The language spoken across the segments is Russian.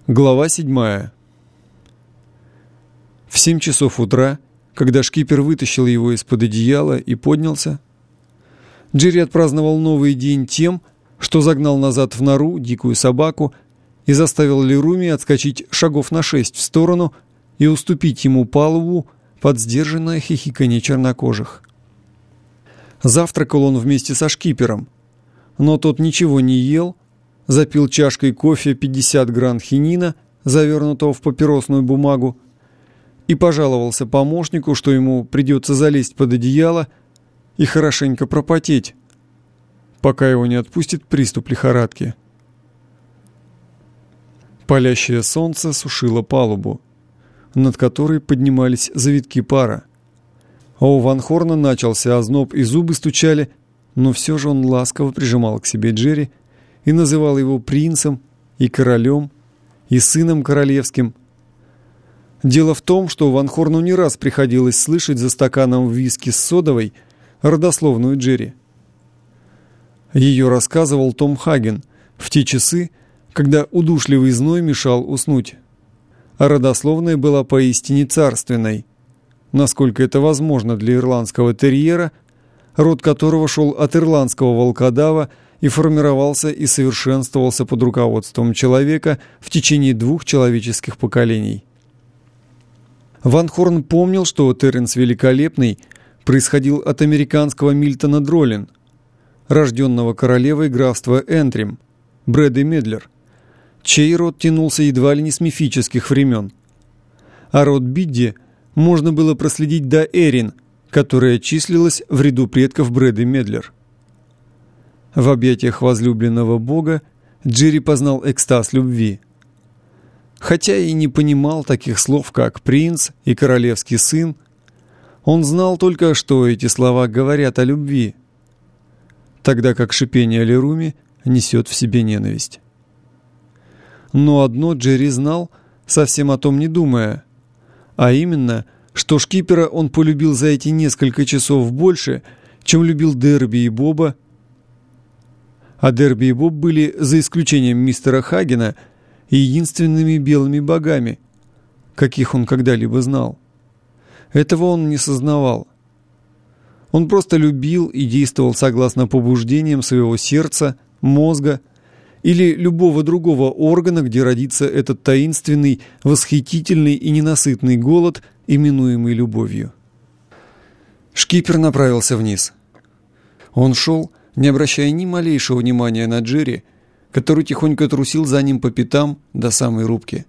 Глава 7. В 7 часов утра, когда шкипер вытащил его из-под одеяла и поднялся, Джерри отпраздновал новый день тем, что загнал назад в нору дикую собаку и заставил Леруми отскочить шагов на 6 в сторону и уступить ему палубу под сдержанное хихиканье чернокожих. Завтракал он вместе со шкипером, но тот ничего не ел, запил чашкой кофе 50 гран хинина, завернутого в папиросную бумагу, и пожаловался помощнику, что ему придется залезть под одеяло и хорошенько пропотеть, пока его не отпустит приступ лихорадки. Палящее солнце сушило палубу, над которой поднимались завитки пара. А у Ван Хорна начался озноб и зубы стучали, но все же он ласково прижимал к себе Джерри и называл его принцем и королем и сыном королевским. Дело в том, что Ван Хорну не раз приходилось слышать за стаканом виски с содовой родословную Джерри. Ее рассказывал Том Хаген в те часы, когда удушливый зной мешал уснуть. А родословная была поистине царственной, насколько это возможно для ирландского терьера, род которого шел от ирландского волкодава и формировался и совершенствовался под руководством человека в течение 2 человеческих поколений. Ван Хорн помнил, что Терренс Великолепный происходил от американского Мильтона Дролин, рожденного королевой графства Энтрим, Брэды Медлер, чей род тянулся едва ли не с мифических времен. А род Бидди можно было проследить до Эрин, которая числилась в ряду предков Брэды Медлер. В объятиях возлюбленного бога Джерри познал экстаз любви. Хотя и не понимал таких слов, как «принц» и «королевский сын», он знал только, что эти слова говорят о любви, тогда как шипение Леруми несет в себе ненависть. Но одно Джерри знал, совсем о том не думая, а именно, что шкипера он полюбил за эти несколько часов больше, чем любил Дерби и Боба. А Дерби и Боб были, за исключением мистера Хагена, единственными белыми богами, каких он когда-либо знал. Этого он не сознавал. Он просто любил и действовал согласно побуждениям своего сердца, мозга или любого другого органа, где родится этот таинственный, восхитительный и ненасытный голод, именуемый любовью. Шкипер направился вниз. Он шел, не обращая ни малейшего внимания на Джерри, который тихонько трусил за ним по пятам до самой рубки.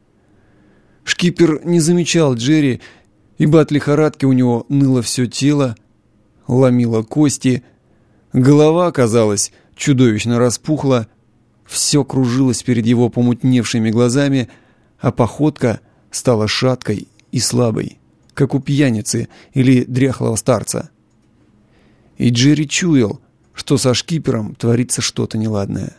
Шкипер не замечал Джерри, ибо от лихорадки у него ныло все тело, ломило кости, голова, казалось, чудовищно распухла, все кружилось перед его помутневшими глазами, а походка стала шаткой и слабой, как у пьяницы или дряхлого старца. И Джерри чуял, что со шкипером творится что-то неладное.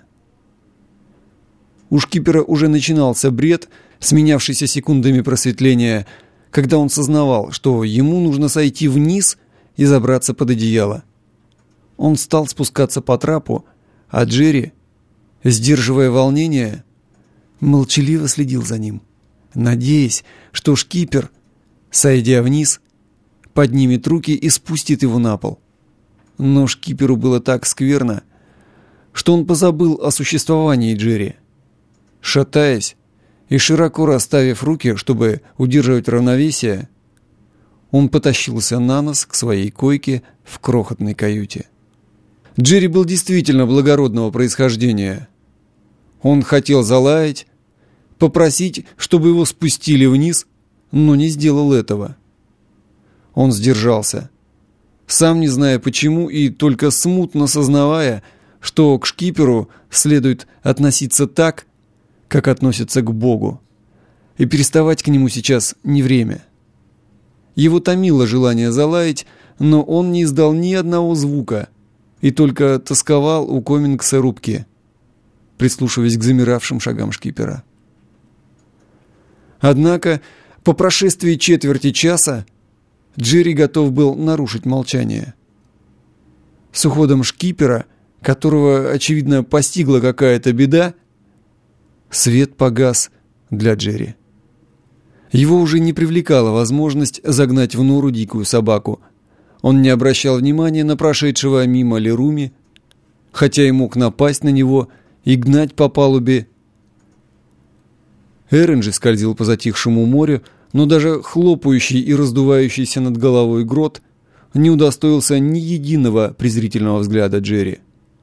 У шкипера уже начинался бред, сменявшийся секундами просветления, когда он сознавал, что ему нужно сойти вниз и забраться под одеяло. Он стал спускаться по трапу, а Джерри, сдерживая волнение, молчаливо следил за ним, надеясь, что шкипер, сойдя вниз, поднимет руки и спустит его на пол. Но шкиперу было так скверно, что он позабыл о существовании Джерри. Шатаясь и широко расставив руки, чтобы удерживать равновесие, он потащился на нос к своей койке в крохотной каюте. Джерри был действительно благородного происхождения. Он хотел залаять, попросить, чтобы его спустили вниз, но не сделал этого. Он сдержался, сам не зная почему и только смутно сознавая, что к шкиперу следует относиться так, как относятся к Богу, и переставать к нему сейчас не время. Его томило желание залаять, но он не издал ни одного звука и только тосковал у комингса рубки, прислушиваясь к замиравшим шагам шкипера. Однако, по прошествии четверти часа, Джерри готов был нарушить молчание. С уходом шкипера, которого, очевидно, постигла какая-то беда, свет погас для Джерри. Его уже не привлекала возможность загнать в нору дикую собаку. Он не обращал внимания на прошедшего мимо Леруми, хотя и мог напасть на него и гнать по палубе. Эренджи скользил по затихшему морю, но даже хлопающий и раздувающийся над головой грот не удостоился ни единого презрительного взгляда Джерри.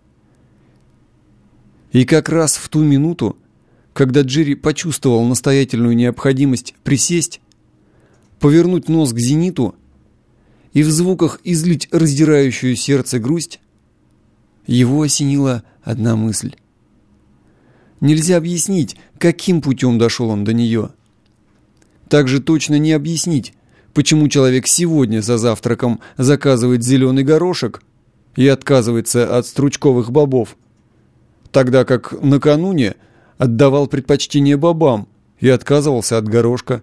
И как раз в ту минуту, когда Джерри почувствовал настоятельную необходимость присесть, повернуть нос к зениту и в звуках излить раздирающую сердце грусть, его осенила одна мысль. Нельзя объяснить, каким путем дошел он до нее. Также точно не объяснить, почему человек сегодня за завтраком заказывает зеленый горошек и отказывается от стручковых бобов, тогда как накануне отдавал предпочтение бобам и отказывался от горошка.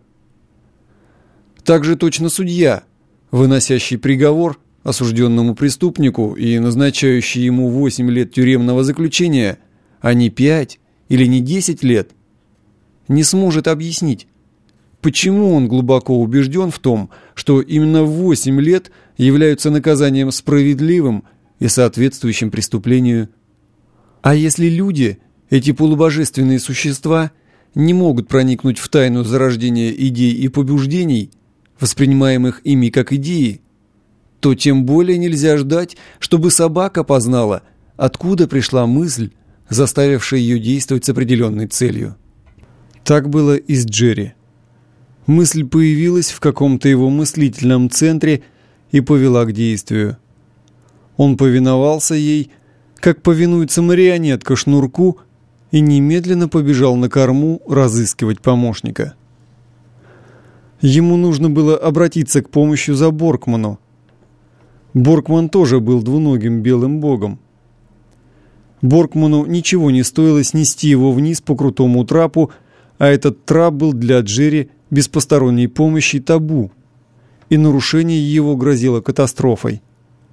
Также точно судья, выносящий приговор осужденному преступнику и назначающий ему 8 лет тюремного заключения, а не 5 или не 10 лет, не сможет объяснить, почему он глубоко убежден в том, что именно 8 лет являются наказанием справедливым и соответствующим преступлению. А если люди, эти полубожественные существа, не могут проникнуть в тайну зарождения идей и побуждений, воспринимаемых ими как идеи, то тем более нельзя ждать, чтобы собака познала, откуда пришла мысль, заставившая ее действовать с определенной целью. Так было и с Джерри. Мысль появилась в каком-то его мыслительном центре и повела к действию. Он повиновался ей, как повинуется марионетка шнурку, и немедленно побежал на корму разыскивать помощника. Ему нужно было обратиться к помощи за Боркману. Боркман тоже был двуногим белым богом. Боркману ничего не стоило снести его вниз по крутому трапу, а этот трап был для Джерри без посторонней помощи табу, и нарушение его грозило катастрофой.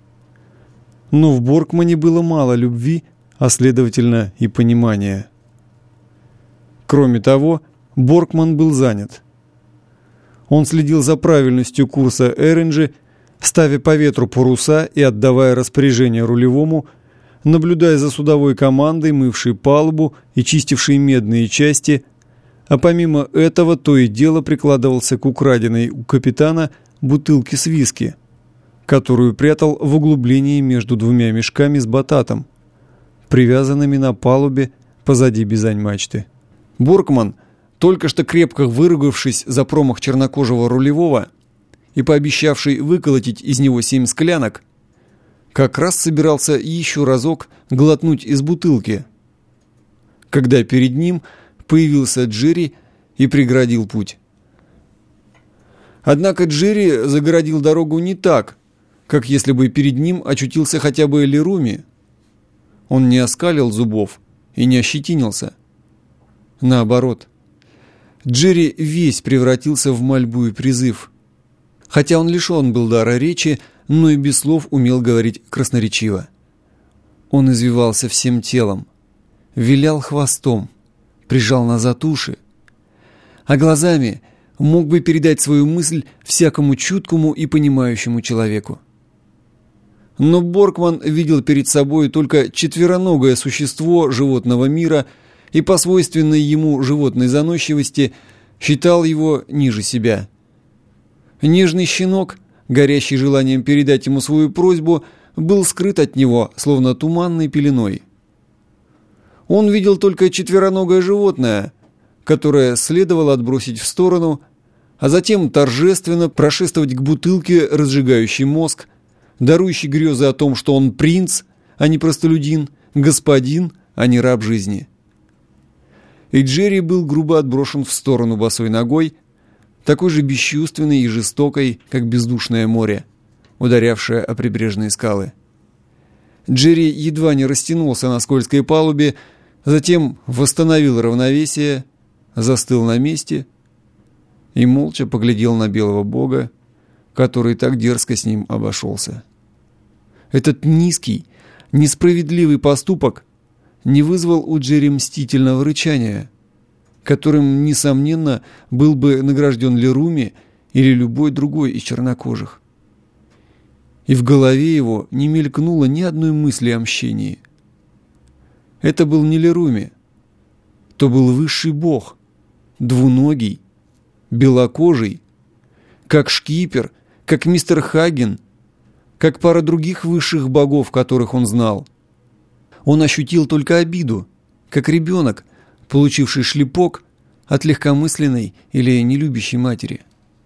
Но в Боркмане было мало любви, а следовательно и понимания. Кроме того, Боркман был занят. Он следил за правильностью курса Эренджи, ставя по ветру паруса и отдавая распоряжение рулевому, наблюдая за судовой командой, мывшей палубу и чистившей медные части, а помимо этого то и дело прикладывался к украденной у капитана бутылке с виски, которую прятал в углублении между двумя мешками с бататом, привязанными на палубе позади бизань-мачты. Боркман, только что крепко выругавшись за промах чернокожего рулевого и пообещавший выколотить из него 7 склянок, как раз собирался еще разок глотнуть из бутылки, когда перед ним появился Джерри и преградил путь. Однако Джерри загородил дорогу не так, как если бы перед ним очутился хотя бы Леруми. Он не оскалил зубов и не ощетинился. Наоборот, Джерри весь превратился в мольбу и призыв. Хотя он лишен был дара речи, но и без слов умел говорить красноречиво. Он извивался всем телом, вилял хвостом, прижал назад уши, а глазами мог бы передать свою мысль всякому чуткому и понимающему человеку. Но Боркман видел перед собой только четвероногое существо животного мира и по свойственной ему животной заносчивости считал его ниже себя. Нежный щенок, горящий желанием передать ему свою просьбу, был скрыт от него, словно туманной пеленой. Он видел только четвероногое животное, которое следовало отбросить в сторону, а затем торжественно прошествовать к бутылке, разжигающей мозг, дарующей грезы о том, что он принц, а не простолюдин, господин, а не раб жизни. И Джерри был грубо отброшен в сторону босой ногой, такой же бесчувственной и жестокой, как бездушное море, ударявшее о прибрежные скалы. Джерри едва не растянулся на скользкой палубе, затем восстановил равновесие, застыл на месте и молча поглядел на белого бога, который так дерзко с ним обошелся. Этот низкий, несправедливый поступок не вызвал у Джерри мстительного рычания, которым, несомненно, был бы награжден Леруми или любой другой из чернокожих. И в голове его не мелькнуло ни одной мысли о мщении. Это был не Леруми, то был высший бог, двуногий, белокожий, как шкипер, как мистер Хаген, как пара других высших богов, которых он знал. Он ощутил только обиду, как ребенок, получивший шлепок от легкомысленной или нелюбящей матери.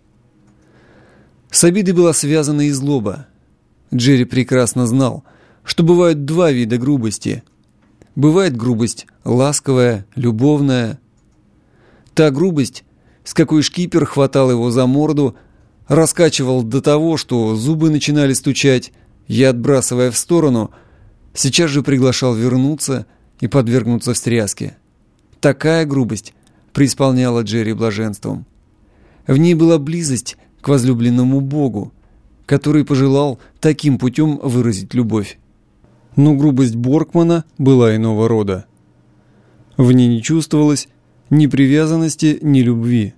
С обидой была связана и злоба. Джерри прекрасно знал, что бывают два вида грубости. Бывает грубость ласковая, любовная. Та грубость, с какой шкипер хватал его за морду, раскачивал до того, что зубы начинали стучать, и, отбрасывая в сторону, сейчас же приглашал вернуться и подвергнуться встряске. Такая грубость преисполняла Джерри блаженством. В ней была близость к возлюбленному Богу, который пожелал таким путем выразить любовь. Но грубость Боркмана была иного рода. В ней не чувствовалось ни привязанности, ни любви.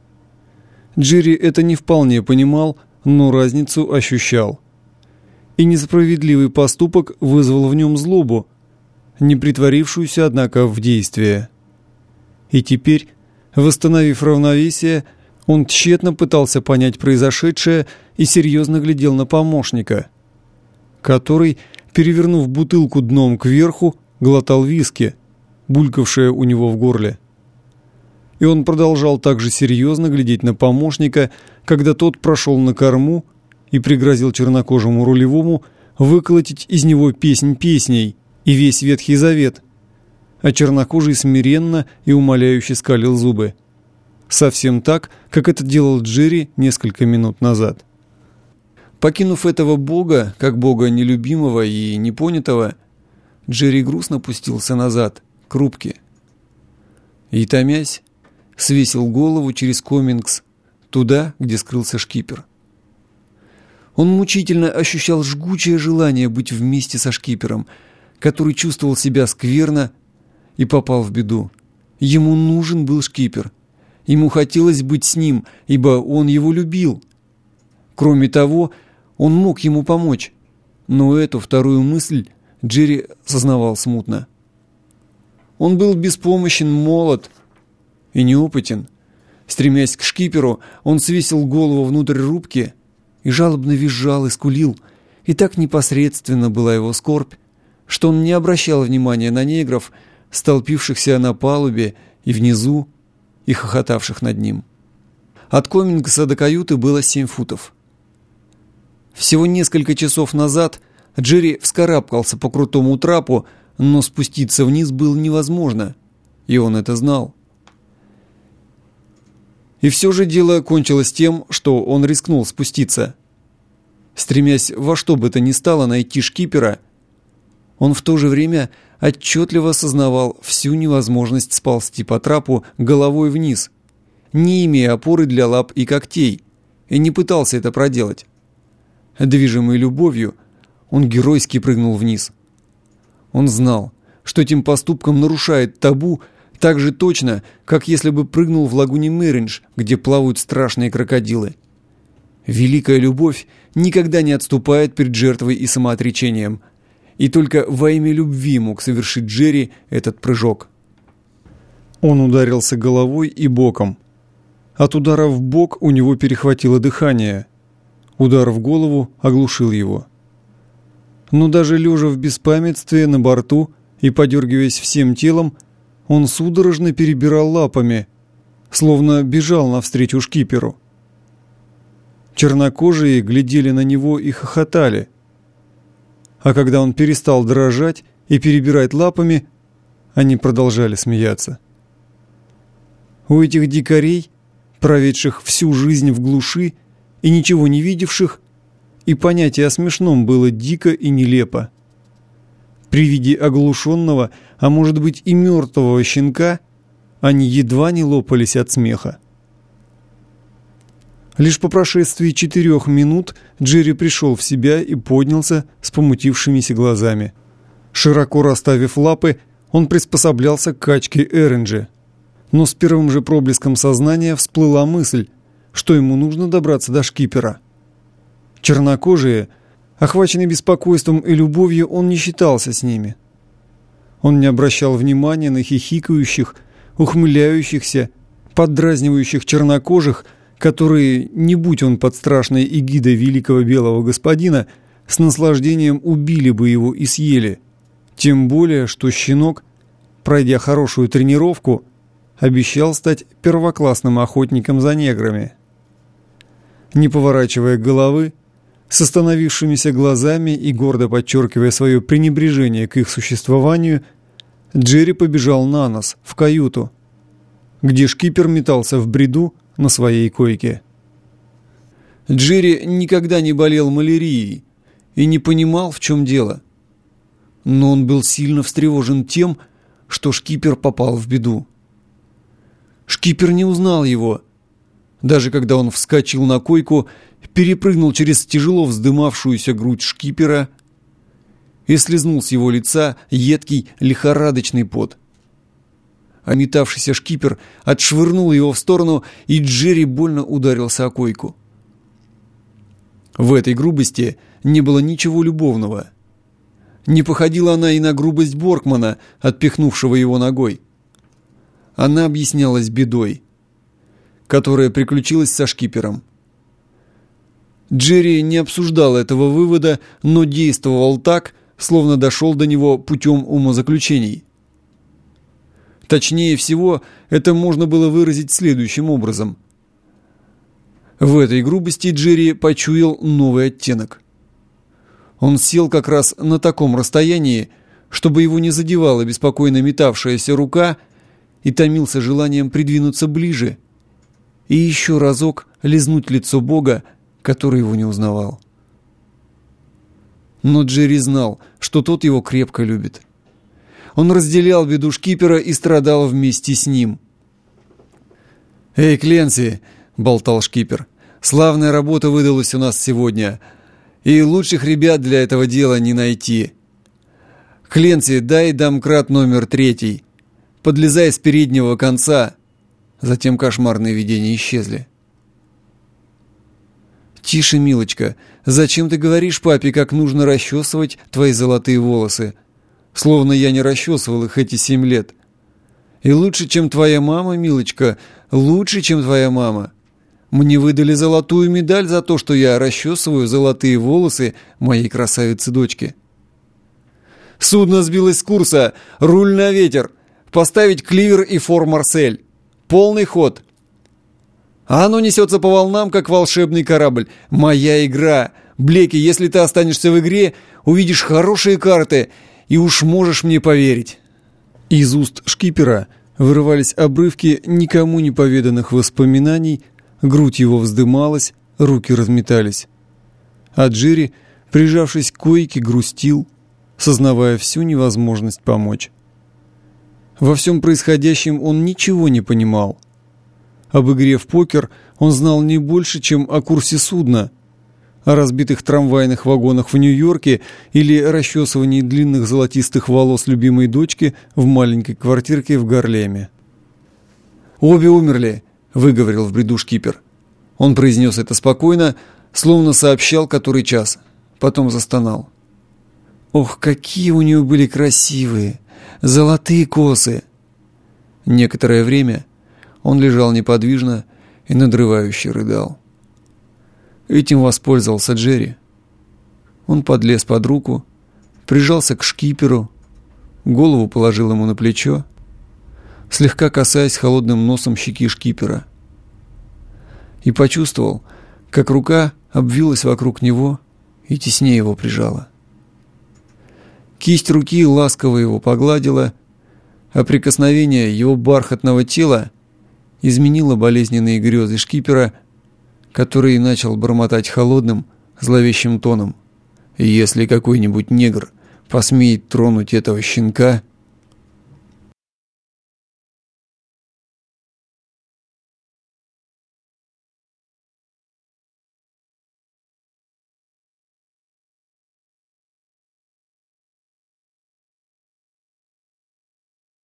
Джерри это не вполне понимал, но разницу ощущал. И несправедливый поступок вызвал в нем злобу, не притворившуюся, однако, в действие. И теперь, восстановив равновесие, он тщетно пытался понять произошедшее и серьезно глядел на помощника, который, перевернув бутылку дном кверху, глотал виски, булькавшее у него в горле. И он продолжал также серьезно глядеть на помощника, когда тот прошел на корму и пригрозил чернокожему рулевому выколотить из него песнь песней и весь Ветхий Завет, а чернокожий смиренно и умоляюще скалил зубы. Совсем так, как это делал Джерри несколько минут назад. Покинув этого бога, как бога нелюбимого и непонятого, Джерри грустно пустился назад, к рубке. И, томясь, свесил голову через комингс туда, где скрылся шкипер. Он мучительно ощущал жгучее желание быть вместе со шкипером, который чувствовал себя скверно и попал в беду. Ему нужен был шкипер. Ему хотелось быть с ним, ибо он его любил. Кроме того, он мог ему помочь. Но эту вторую мысль Джерри сознавал смутно. Он был беспомощен, молод и неопытен. Стремясь к шкиперу, он свесил голову внутрь рубки и жалобно визжал и скулил. И так непосредственно была его скорбь, что он не обращал внимания на негров, столпившихся на палубе и внизу, и хохотавших над ним. От комингса до каюты было 7 футов. Всего несколько часов назад Джерри вскарабкался по крутому трапу, но спуститься вниз было невозможно, и он это знал. И все же дело кончилось тем, что он рискнул спуститься. Стремясь во что бы то ни стало найти шкипера, он в то же время отчетливо осознавал всю невозможность сползти по трапу головой вниз, не имея опоры для лап и когтей, и не пытался это проделать. Движимый любовью, он геройски прыгнул вниз. Он знал, что этим поступком нарушает табу так же точно, как если бы прыгнул в лагуне Мериндж, где плавают страшные крокодилы. Великая любовь никогда не отступает перед жертвой и самоотречением, и только во имя любви мог совершить Джерри этот прыжок. Он ударился головой и боком. От удара в бок у него перехватило дыхание. Удар в голову оглушил его. Но даже лежа в беспамятстве на борту и подергиваясь всем телом, он судорожно перебирал лапами, словно бежал навстречу шкиперу. Чернокожие глядели на него и хохотали. А когда он перестал дрожать и перебирать лапами, они продолжали смеяться. У этих дикарей, проведших всю жизнь в глуши и ничего не видевших, и понятие о смешном было дико и нелепо. При виде оглушенного, а может быть и мертвого щенка, они едва не лопались от смеха. Лишь по прошествии 4 минут Джерри пришел в себя и поднялся с помутившимися глазами. Широко расставив лапы, он приспособлялся к качке Эренджи. Но с первым же проблеском сознания всплыла мысль, что ему нужно добраться до шкипера. Чернокожие, охваченный беспокойством и любовью, он не считался с ними. Он не обращал внимания на хихикающих, ухмыляющихся, поддразнивающих чернокожих, которые, не будь он под страшной эгидой великого белого господина, с наслаждением убили бы его и съели. Тем более, что щенок, пройдя хорошую тренировку, обещал стать первоклассным охотником за неграми. Не поворачивая головы, с остановившимися глазами и гордо подчеркивая свое пренебрежение к их существованию, Джерри побежал на нос, в каюту, где шкипер метался в бреду на своей койке. Джерри никогда не болел малярией и не понимал, в чем дело. Но он был сильно встревожен тем, что шкипер попал в беду. Шкипер не узнал его, даже когда он вскочил на койку, перепрыгнул через тяжело вздымавшуюся грудь шкипера и слизнул с его лица едкий лихорадочный пот. А метавшийся шкипер отшвырнул его в сторону, и Джерри больно ударился о койку. В этой грубости не было ничего любовного. Не походила она и на грубость Боркмана, отпихнувшего его ногой. Она объяснялась бедой, которая приключилась со шкипером. Джерри не обсуждал этого вывода, но действовал так, словно дошел до него путем умозаключений. Точнее всего, это можно было выразить следующим образом. В этой грубости Джерри почуял новый оттенок. Он сел как раз на таком расстоянии, чтобы его не задевала беспокойно метавшаяся рука, и томился желанием придвинуться ближе и еще разок лизнуть лицо Бога, который его не узнавал. Но Джерри знал, что тот его крепко любит. Он разделял беду шкипера и страдал вместе с ним. «Эй, Кленси!» — болтал шкипер. «Славная работа выдалась у нас сегодня, и лучших ребят для этого дела не найти. Кленси, дай домкрат номер 3. Подлезай с переднего конца». Затем кошмарные видения исчезли. «Тише, милочка, зачем ты говоришь папе, как нужно расчесывать твои золотые волосы? Словно я не расчесывал их эти 7 лет. И лучше, чем твоя мама, милочка, лучше, чем твоя мама. Мне выдали золотую медаль за то, что я расчесываю золотые волосы моей красавицы-дочки». «Судно сбилось с курса! Руль на ветер! Поставить кливер и фор-марсель! Полный ход!» А оно несется по волнам, как волшебный корабль. Моя игра. Блеки, если ты останешься в игре, увидишь хорошие карты, и уж можешь мне поверить. Из уст шкипера вырывались обрывки никому не поведанных воспоминаний, грудь его вздымалась, руки разметались. А Джерри, прижавшись к койке, грустил, сознавая всю невозможность помочь. Во всем происходящем он ничего не понимал. Об игре в покер он знал не больше, чем о курсе судна, о разбитых трамвайных вагонах в Нью-Йорке или расчесывании длинных золотистых волос любимой дочки в маленькой квартирке в Гарлеме. «Обе умерли», — выговорил в бреду шкипер. Он произнес это спокойно, словно сообщал, который час. Потом застонал. «Ох, какие у нее были красивые, золотые косы!» Некоторое время он лежал неподвижно и надрывающе рыдал. Этим воспользовался Джерри. Он подлез под руку, прижался к шкиперу, голову положил ему на плечо, слегка касаясь холодным носом щеки шкипера, и почувствовал, как рука обвилась вокруг него и теснее его прижала. Кисть руки ласково его погладила, а прикосновение его бархатного тела изменило болезненные грезы шкипера, который начал бормотать холодным, зловещим тоном. «Если какой-нибудь негр посмеет тронуть этого щенка,